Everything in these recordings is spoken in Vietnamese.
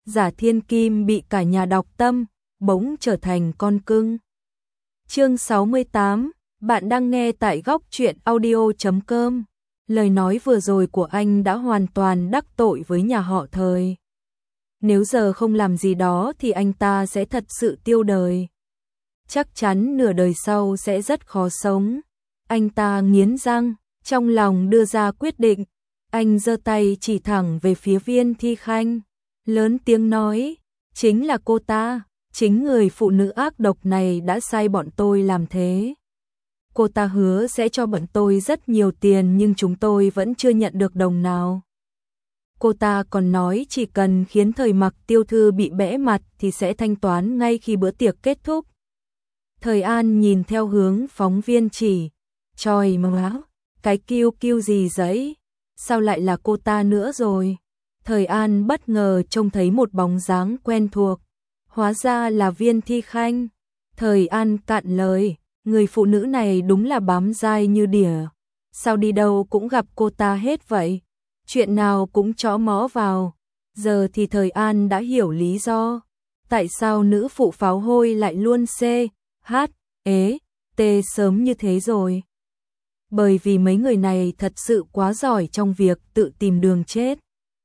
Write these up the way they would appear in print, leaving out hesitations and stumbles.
Giả Thiên Kim bị cả nhà đọc tâm, bỗng trở thành con cưng. Chương 68, bạn đang nghe tại góc truyện audio.com. Lời nói vừa rồi của anh đã hoàn toàn đắc tội với nhà họ Thời. Nếu giờ không làm gì đó thì anh ta sẽ thật sự tiêu đời. Chắc chắn nửa đời sau sẽ rất khó sống. Anh ta nghiến răng, trong lòng đưa ra quyết định. Anh giơ tay chỉ thẳng về phía Viên Thi Khanh, lớn tiếng nói, chính là cô ta, chính người phụ nữ ác độc này đã sai bọn tôi làm thế. Cô ta hứa sẽ cho bọn tôi rất nhiều tiền nhưng chúng tôi vẫn chưa nhận được đồng nào. Cô ta còn nói chỉ cần khiến Thời Mặc tiểu thư bị bẽ mặt thì sẽ thanh toán ngay khi bữa tiệc kết thúc. Thời An nhìn theo hướng phóng viên chỉ, trời mà cái kiêu gì giấy, sao lại là cô ta nữa rồi? Thời An bất ngờ trông thấy một bóng dáng quen thuộc, hóa ra là Viên Thi Khanh. Thời An cạn lời, người phụ nữ này đúng là bám dai như đỉa, sao đi đâu cũng gặp cô ta hết vậy, chuyện nào cũng chõ mõ vào. Giờ thì Thời An đã hiểu lý do, tại sao nữ phụ pháo hôi lại luôn t sớm như thế rồi. Bởi vì mấy người này thật sự quá giỏi trong việc tự tìm đường chết.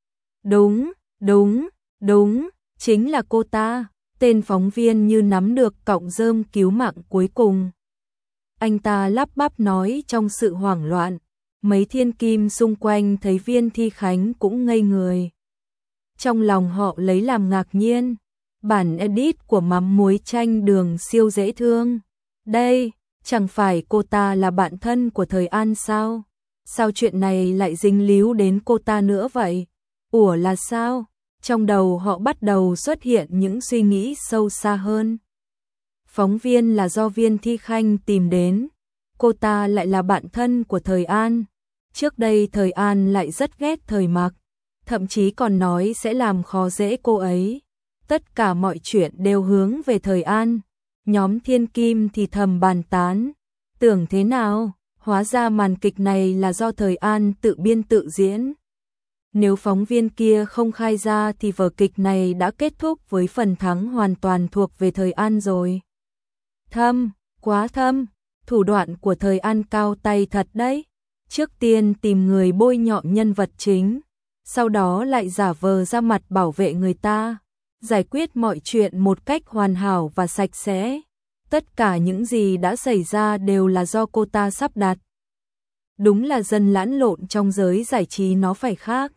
Đúng, chính là cô ta. Tên phóng viên như nắm được cọng rơm cứu mạng cuối cùng. Anh ta lắp bắp nói trong sự hoảng loạn. Mấy thiên kim xung quanh thấy Viên Thi Khánh cũng ngây người. Trong lòng họ lấy làm ngạc nhiên. Bản edit của mắm muối chanh đường siêu dễ thương. Đây, chẳng phải cô ta là bạn thân của Thời An sao? Sao chuyện này lại dính líu đến cô ta nữa vậy? Ủa là sao? Trong đầu họ bắt đầu xuất hiện những suy nghĩ sâu xa hơn. Phóng viên là do Viên Thi Khanh tìm đến. Cô ta lại là bạn thân của Thời An. Trước đây Thời An lại rất ghét Thời Mặc, thậm chí còn nói sẽ làm khó dễ cô ấy. Tất cả mọi chuyện đều hướng về Thời An. Nhóm thiên kim thì thầm bàn tán. Tưởng thế nào, hóa ra màn kịch này là do Thời An tự biên tự diễn. Nếu phóng viên kia không khai ra thì vở kịch này đã kết thúc với phần thắng hoàn toàn thuộc về Thời An rồi. Thâm, quá thâm, thủ đoạn của Thời An cao tay thật đấy. Trước tiên tìm người bôi nhọ nhân vật chính, sau đó lại giả vờ ra mặt bảo vệ người ta, giải quyết mọi chuyện một cách hoàn hảo và sạch sẽ. Tất cả những gì đã xảy ra đều là do cô ta sắp đặt. Đúng là dân lẫn lộn trong giới giải trí nó phải khác.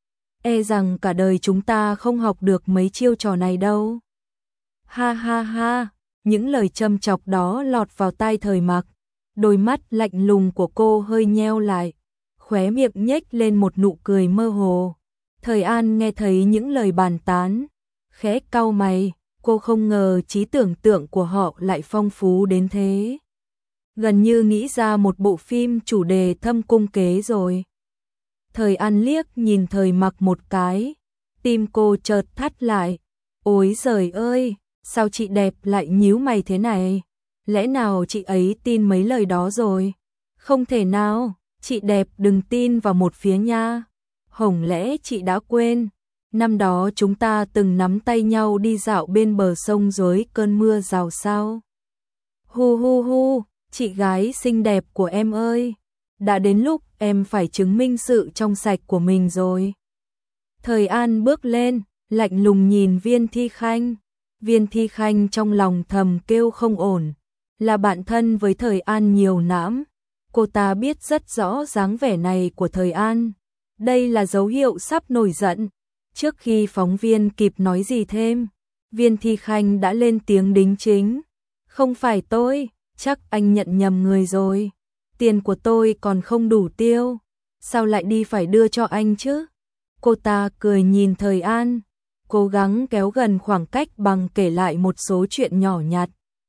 E rằng cả đời chúng ta không học được mấy chiêu trò này đâu. Ha ha ha, những lời châm chọc đó lọt vào tai Thời Mặc. Đôi mắt lạnh lùng của cô hơi nheo lại, khóe miệng nhếch lên một nụ cười mơ hồ. Thời An nghe thấy những lời bàn tán, khẽ cau mày, cô không ngờ trí tưởng tượng của họ lại phong phú đến thế. Gần như nghĩ ra một bộ phim chủ đề thâm cung kế rồi. Thời An liếc nhìn Thời Mặc một cái, tim cô chợt thắt lại. Ôi giời ơi, sao chị đẹp lại nhíu mày thế này? Lẽ nào chị ấy tin mấy lời đó rồi? Không thể nào, chị đẹp đừng tin vào một phía nha. Hổng lẽ chị đã quên, năm đó chúng ta từng nắm tay nhau đi dạo bên bờ sông dưới cơn mưa rào sao? Hu, chị gái xinh đẹp của em ơi, đã đến lúc em phải chứng minh sự trong sạch của mình rồi. Thời An bước lên, lạnh lùng nhìn Viên Thi Khanh. Viên Thi Khanh trong lòng thầm kêu không ổn, là bạn thân với Thời An nhiều năm. Cô ta biết rất rõ dáng vẻ này của Thời An. Đây là dấu hiệu sắp nổi giận. Trước khi phóng viên kịp nói gì thêm, Viên Thi Khanh đã lên tiếng đính chính. Không phải tôi, chắc anh nhận nhầm người rồi. Tiền của tôi còn không đủ tiêu, sao lại đi phải đưa cho anh chứ? Cô ta cười nhìn Thời An, cố gắng kéo gần khoảng cách bằng kể lại một số chuyện nhỏ nhặt.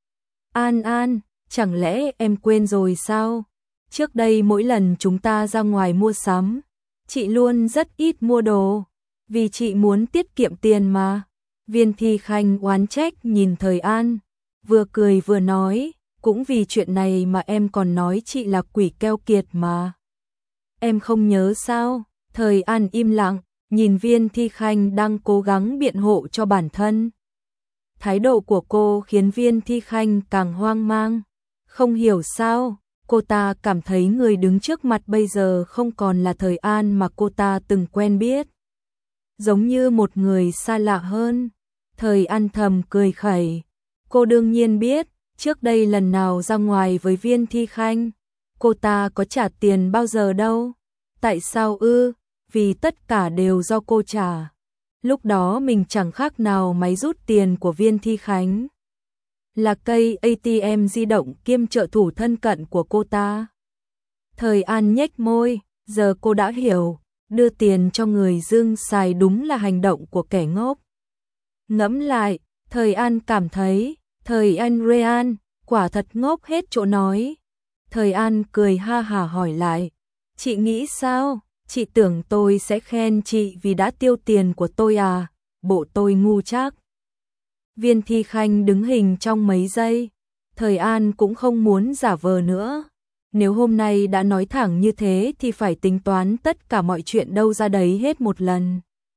An, chẳng lẽ em quên rồi sao? Trước đây mỗi lần chúng ta ra ngoài mua sắm, chị luôn rất ít mua đồ, vì chị muốn tiết kiệm tiền mà. Viên Thi Khanh oán trách nhìn Thời An, vừa cười vừa nói, cũng vì chuyện này mà em còn nói chị là quỷ keo kiệt mà. Em không nhớ sao? Thời An im lặng, nhìn Viên Thi Khanh đang cố gắng biện hộ cho bản thân. Thái độ của cô khiến Viên Thi Khanh càng hoang mang. Không hiểu sao, cô ta cảm thấy người đứng trước mặt bây giờ không còn là Thời An mà cô ta từng quen biết. Giống như một người xa lạ hơn. Thời An thầm cười khẩy. Cô đương nhiên biết, trước đây lần nào ra ngoài với Viên Thi Khanh, cô ta có trả tiền bao giờ đâu. Tại sao ư? Vì tất cả đều do cô trả. Lúc đó mình chẳng khác nào máy rút tiền của Viên Thi Khánh. Là cây ATM di động kiêm trợ thủ thân cận của cô ta. Thời An nhếch môi, giờ cô đã hiểu, đưa tiền cho người dưng xài đúng là hành động của kẻ ngốc. Ngẫm lại, Thời An cảm thấy, Thời An Rean, quả thật ngốc hết chỗ nói. Thời An cười ha hả hỏi lại, chị nghĩ sao? Chị tưởng tôi sẽ khen chị vì đã tiêu tiền của tôi à? Bộ tôi ngu chắc. Viên Thi Khanh đứng hình trong mấy giây. Thời An cũng không muốn giả vờ nữa. Nếu hôm nay đã nói thẳng như thế thì phải tính toán tất cả mọi chuyện đâu ra đấy hết một lần.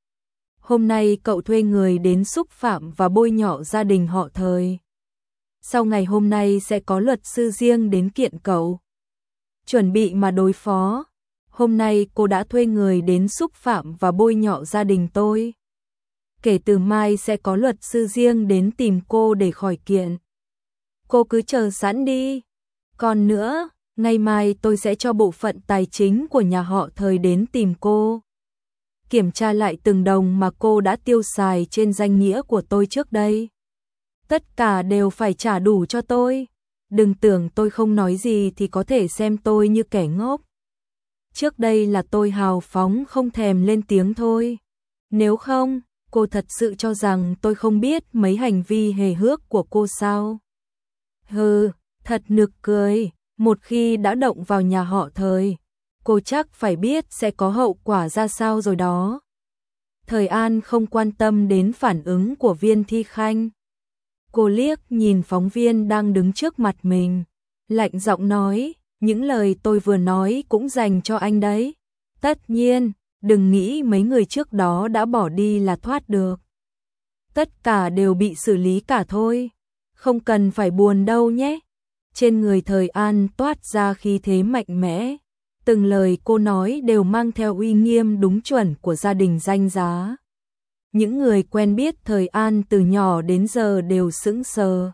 Hôm nay cậu thuê người đến xúc phạm và bôi nhọ gia đình họ Thời. Sau ngày hôm nay sẽ có luật sư riêng đến kiện cậu. Chuẩn bị mà đối phó. Hôm nay cô đã thuê người đến xúc phạm và bôi nhọ gia đình tôi. Kể từ mai sẽ có luật sư riêng đến tìm cô để khỏi kiện. Cô cứ chờ sẵn đi. Còn nữa, ngày mai tôi sẽ cho bộ phận tài chính của nhà họ Thời đến tìm cô. Kiểm tra lại từng đồng mà cô đã tiêu xài trên danh nghĩa của tôi trước đây. Tất cả đều phải trả đủ cho tôi. Đừng tưởng tôi không nói gì thì có thể xem tôi như kẻ ngốc. Trước đây là tôi hào phóng không thèm lên tiếng thôi. Nếu không, cô thật sự cho rằng tôi không biết mấy hành vi hề hước của cô sao? Hừ, thật nực cười. Một khi đã động vào nhà họ Thời, cô chắc phải biết sẽ có hậu quả ra sao rồi đó. Thời An không quan tâm đến phản ứng của Viên Thi Khanh. Cô liếc nhìn phóng viên đang đứng trước mặt mình, lạnh giọng nói, những lời tôi vừa nói cũng dành cho anh đấy. Tất nhiên, đừng nghĩ mấy người trước đó đã bỏ đi là thoát được. Tất cả đều bị xử lý cả thôi. Không cần phải buồn đâu nhé. Trên người Thời An toát ra khí thế mạnh mẽ. Từng lời cô nói đều mang theo uy nghiêm đúng chuẩn của gia đình danh giá. Những người quen biết Thời An từ nhỏ đến giờ đều sững sờ.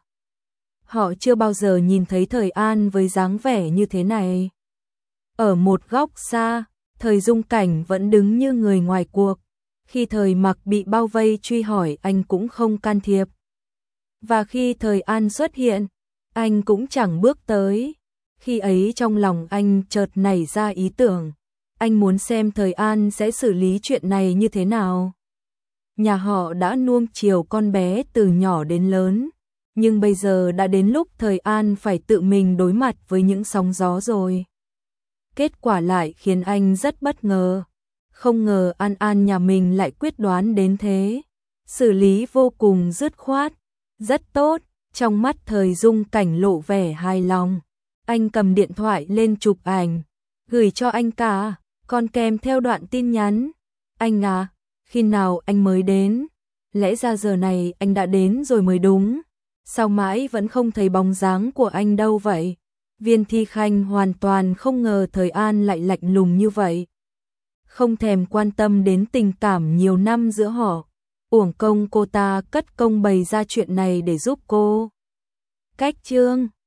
Họ chưa bao giờ nhìn thấy Thời An với dáng vẻ như thế này. Ở một góc xa, Thời Dung Cảnh vẫn đứng như người ngoài cuộc. Khi Thời Mặc bị bao vây truy hỏi anh cũng không can thiệp. Và khi Thời An xuất hiện, anh cũng chẳng bước tới. Khi ấy trong lòng anh chợt nảy ra ý tưởng. Anh muốn xem Thời An sẽ xử lý chuyện này như thế nào. Nhà họ đã nuông chiều con bé từ nhỏ đến lớn. Nhưng bây giờ đã đến lúc Thời An phải tự mình đối mặt với những sóng gió rồi. Kết quả lại khiến anh rất bất ngờ. Không ngờ An An nhà mình lại quyết đoán đến thế. Xử lý vô cùng dứt khoát. Rất tốt, trong mắt Thời Dung Cảnh lộ vẻ hài lòng. Anh cầm điện thoại lên chụp ảnh, gửi cho anh cả, còn kèm theo đoạn tin nhắn. Anh à, khi nào anh mới đến? Lẽ ra giờ này anh đã đến rồi mới đúng. Sao mãi vẫn không thấy bóng dáng của anh đâu vậy? Viên Thi Khanh hoàn toàn không ngờ Thời An lại lạnh lùng như vậy. Không thèm quan tâm đến tình cảm nhiều năm giữa họ. Uổng công cô ta cất công bày ra chuyện này để giúp cô. Cách chương